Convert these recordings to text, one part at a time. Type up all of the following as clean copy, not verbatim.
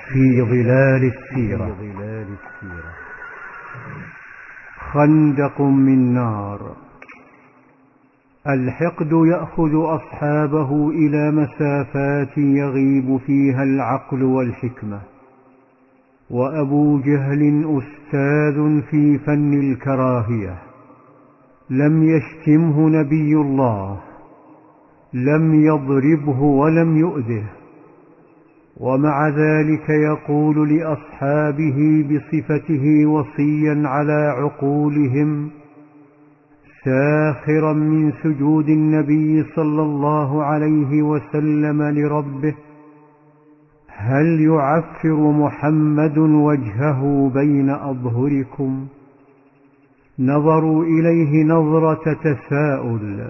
في ظلال السيرة. خندق من نار. الحقد يأخذ أصحابه إلى مسافات يغيب فيها العقل والحكمة، وأبو جهل أستاذ في فن الكراهية. لم يشتمه نبي الله، لم يضربه ولم يؤذه، ومع ذلك يقول لأصحابه بصفته وصيا على عقولهم، ساخرا من سجود النبي صلى الله عليه وسلم لربه: هل يعفر محمد وجهه بين أظهركم؟ نظروا إليه نظرة تساؤل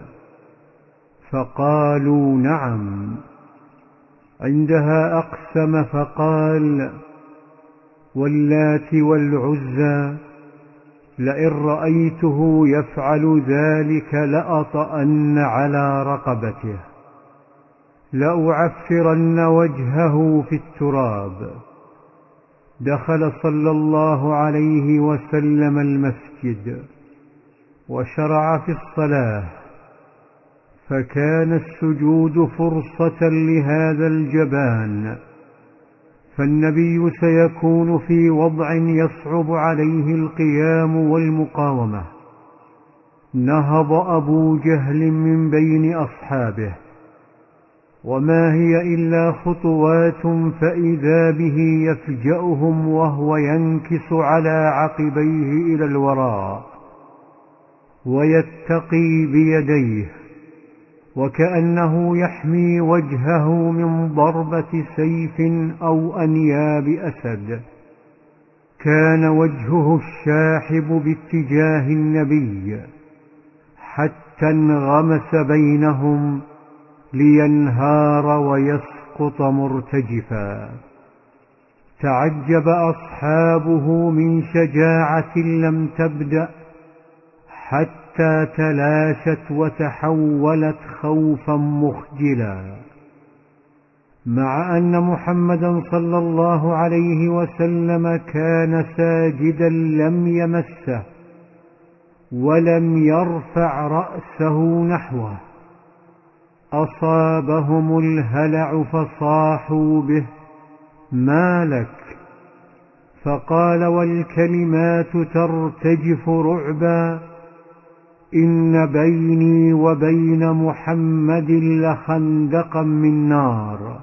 فقالوا نعم. عندها أقسم فقال: واللات والعزى لئن رأيته يفعل ذلك لأطأن على رقبته، لأعفرن وجهه في التراب. دخل صلى الله عليه وسلم المسجد وشرع في الصلاة، فكان السجود فرصة لهذا الجبان، فالنبي سيكون في وضع يصعب عليه القيام والمقاومة. نهض أبو جهل من بين أصحابه، وما هي إلا خطوات فإذا به يفجأهم وهو ينكس على عقبيه إلى الوراء ويتقي بيديه، وكأنه يحمي وجهه من ضربة سيف أو أنياب أسد. كان وجهه الشاحب باتجاه النبي حتى انغمس بينهم لينهار ويسقط مرتجفا. تعجب أصحابه من شجاعة لم تبدأ حتى تلاشت وتحولت خوفا مخجلا. مع أن محمدا صلى الله عليه وسلم كان ساجدا لم يمسه ولم يرفع رأسه نحوه، أصابهم الهلع فصاحوا به: ما لك؟ فقال والكلمات ترتجف رعبا: إن بيني وبين محمد لخندقا من نار.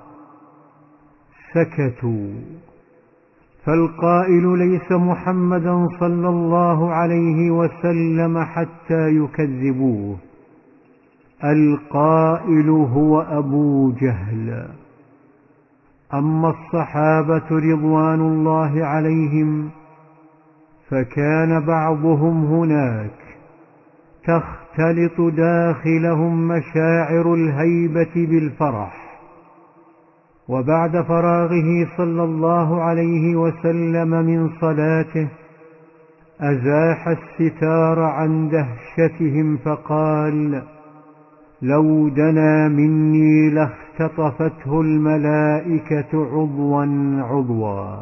سكتوا، فالقائل ليس محمدا صلى الله عليه وسلم حتى يكذبوه، القائل هو أبو جهل. أما الصحابة رضوان الله عليهم فكان بعضهم هناك تختلط داخلهم مشاعر الهيبة بالفرح. وبعد فراغه صلى الله عليه وسلم من صلاته أزاح الستار عن دهشتهم فقال: لو دنا مني لاختطفته الملائكة عضوا عضوا.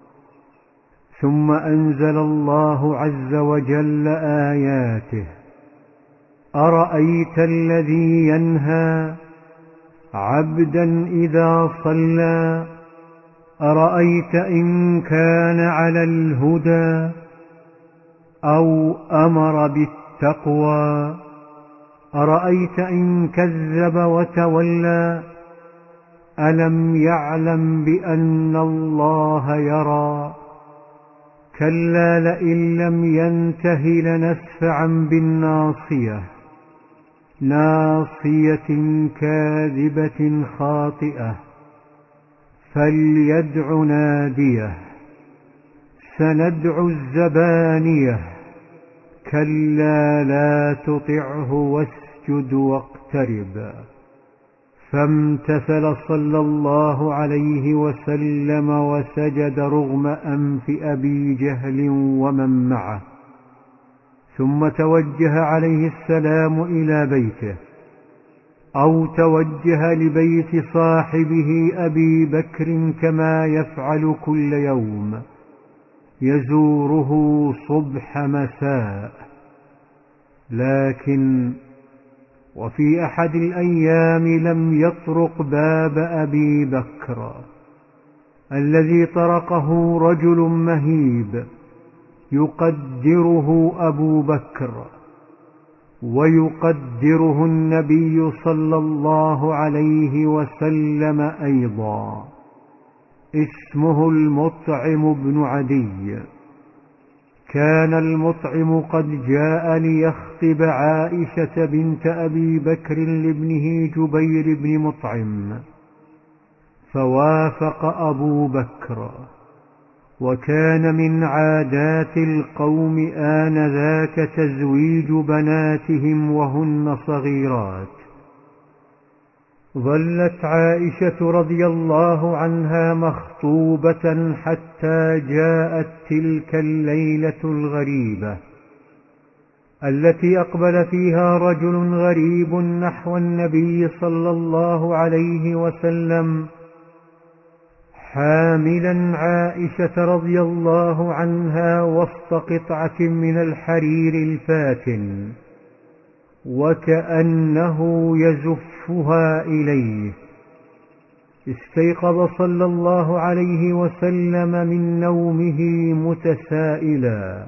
ثم أنزل الله عز وجل آياته: أرأيت الذي ينهى عبدا إذا صلى، أرأيت إن كان على الهدى أو أمر بالتقوى، أرأيت إن كذب وتولى، ألم يعلم بأن الله يرى، كلا لئن لم ينته لنسفعا بالناصية، ناصية كاذبة خاطئة، فليدع ناديه، سندع الزبانية، كلا لا تطعه واسجد واقترب. فامتثل صلى الله عليه وسلم وسجد رغم أنف أبي جهل ومن معه، ثم توجه عليه السلام إلى بيته، أو توجه لبيت صاحبه أبي بكر كما يفعل كل يوم يزوره صبح مساء. لكن وفي أحد الأيام لم يطرق باب أبي بكر الذي طرقه رجل مهيب يقدره أبو بكر ويقدره النبي صلى الله عليه وسلم أيضا، اسمه المطعم بن عدي. كان المطعم قد جاء ليخطب عائشة بنت أبي بكر لابنه جبير بن مطعم، فوافق أبو بكر، وكان من عادات القوم آنذاك تزويج بناتهم وهن صغيرات. ظلت عائشة رضي الله عنها مخطوبة حتى جاءت تلك الليلة الغريبة التي أقبل فيها رجل غريب نحو النبي صلى الله عليه وسلم حاملا عائشة رضي الله عنها وسط قطعة من الحرير الفاتن، وكأنه يزفها إليه. استيقظ صلى الله عليه وسلم من نومه متسائلا.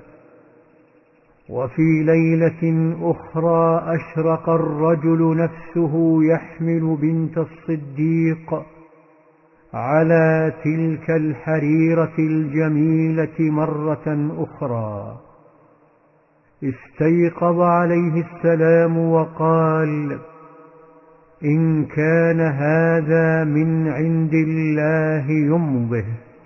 وفي ليلة أخرى أشرق الرجل نفسه يحمل بنت الصديق على تلك الحريرة الجميلة مرة أخرى. استيقظ عليه السلام وقال: إن كان هذا من عند الله يمضه.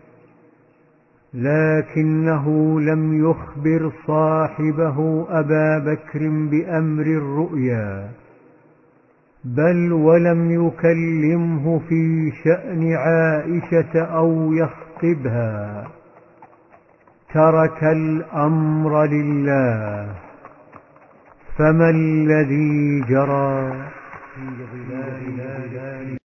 لكنه لم يخبر صاحبه أبا بكر بأمر الرؤيا، بل ولم يكلمه في شأن عائشة أو يخطبها، ترك الأمر لله. فما الذي جرى في ظلال